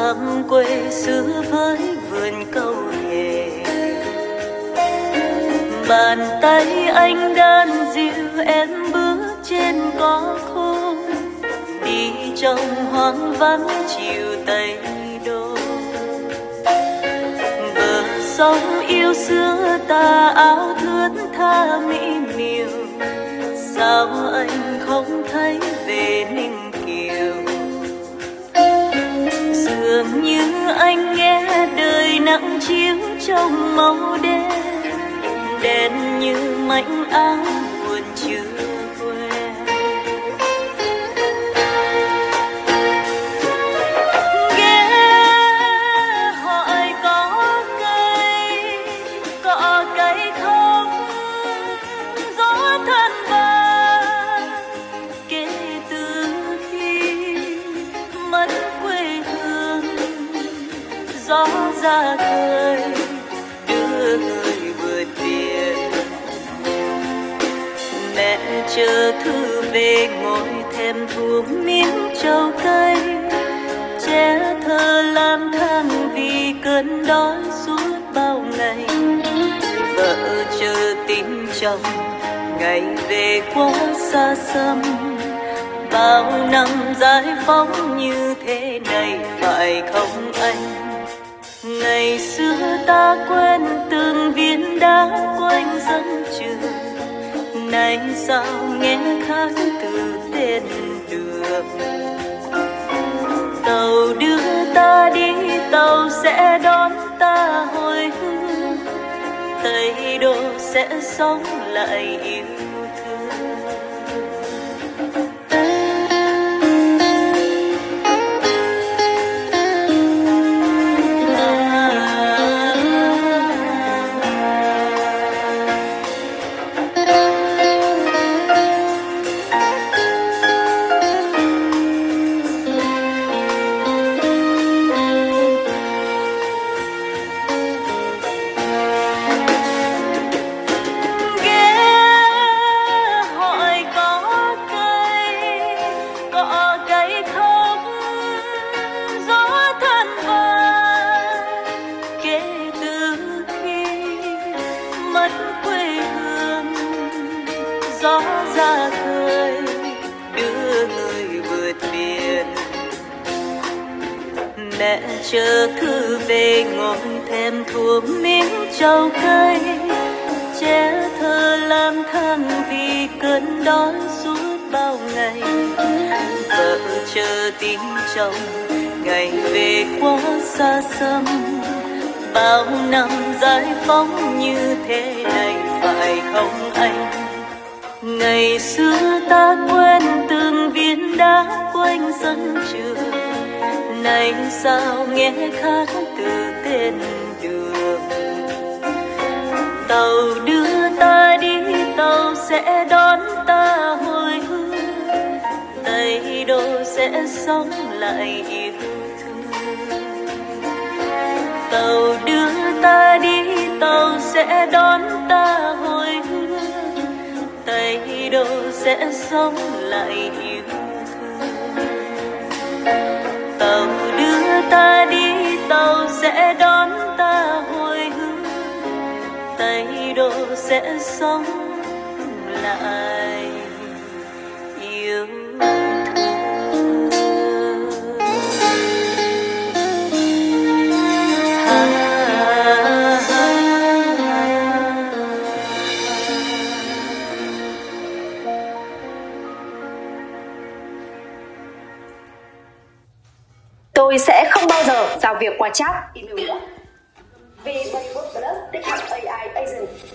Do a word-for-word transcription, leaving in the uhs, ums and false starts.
xóm quê xưa với vườn câu hề. Bàn tay anh đan dịu em bước trên cỏ khô, đi trong hoang vắng chiều Tây Đô. Bờ sông yêu xưa ta áo thướt tha mỹ miều, sao anh không thấy về Ninh Kiều. Dường như anh nghe đời nắng chiếu trong màu đen, đen như mảnh áo buồn chưa quen. Ghé hỏi có cây, có cây không, gió thân vàng kể từ khi mất quê hương. Gió ra khơi đưa người vượt biển, mẹ chờ thư về ngồi thèm thuốc miếng trầu cây. Trẻ thơ lang thang vì cơn đói suốt bao ngày, vợ chờ tin chồng ngày về quá xa xăm. Bao năm giải phóng như thế này phải không anh? Ngày xưa ta quen từng viên đá quanh sân trường, nay sao nghe khác từ tên đường. Tàu đưa ta đi, tàu sẽ đón ta hồi hương, Tây Đô sẽ sống lại yêu thương. Gió ra khơi đưa người vượt biển, mẹ chờ thư về ngồi thèm thuốc miếng trầu cây. Trẻ thơ lang thang vì cơn đói suốt bao ngày, vợ chờ tin chồng ngày về quá xa xăm. Bao năm giải phóng như thế này phải không anh? Ngày xưa ta quen từng viên đá quanh sân trường, nay sao nghe khác từ tên đường. Tàu đưa ta đi, tàu sẽ đón ta hồi hương, Tây Đô sẽ sống lại yêu thương. Tàu đưa ta đi, tàu sẽ đón ta hồi hương, Tây Đô sẽ sống lại yêu thương. Tàu đưa ta đi, tàu sẽ đón ta hồi hương, Tây Đô sẽ sống lại yêu thương. Tôi sẽ không bao giờ giao việc qua chat email nữa. Vì Facebook Plus tích hợp a i agent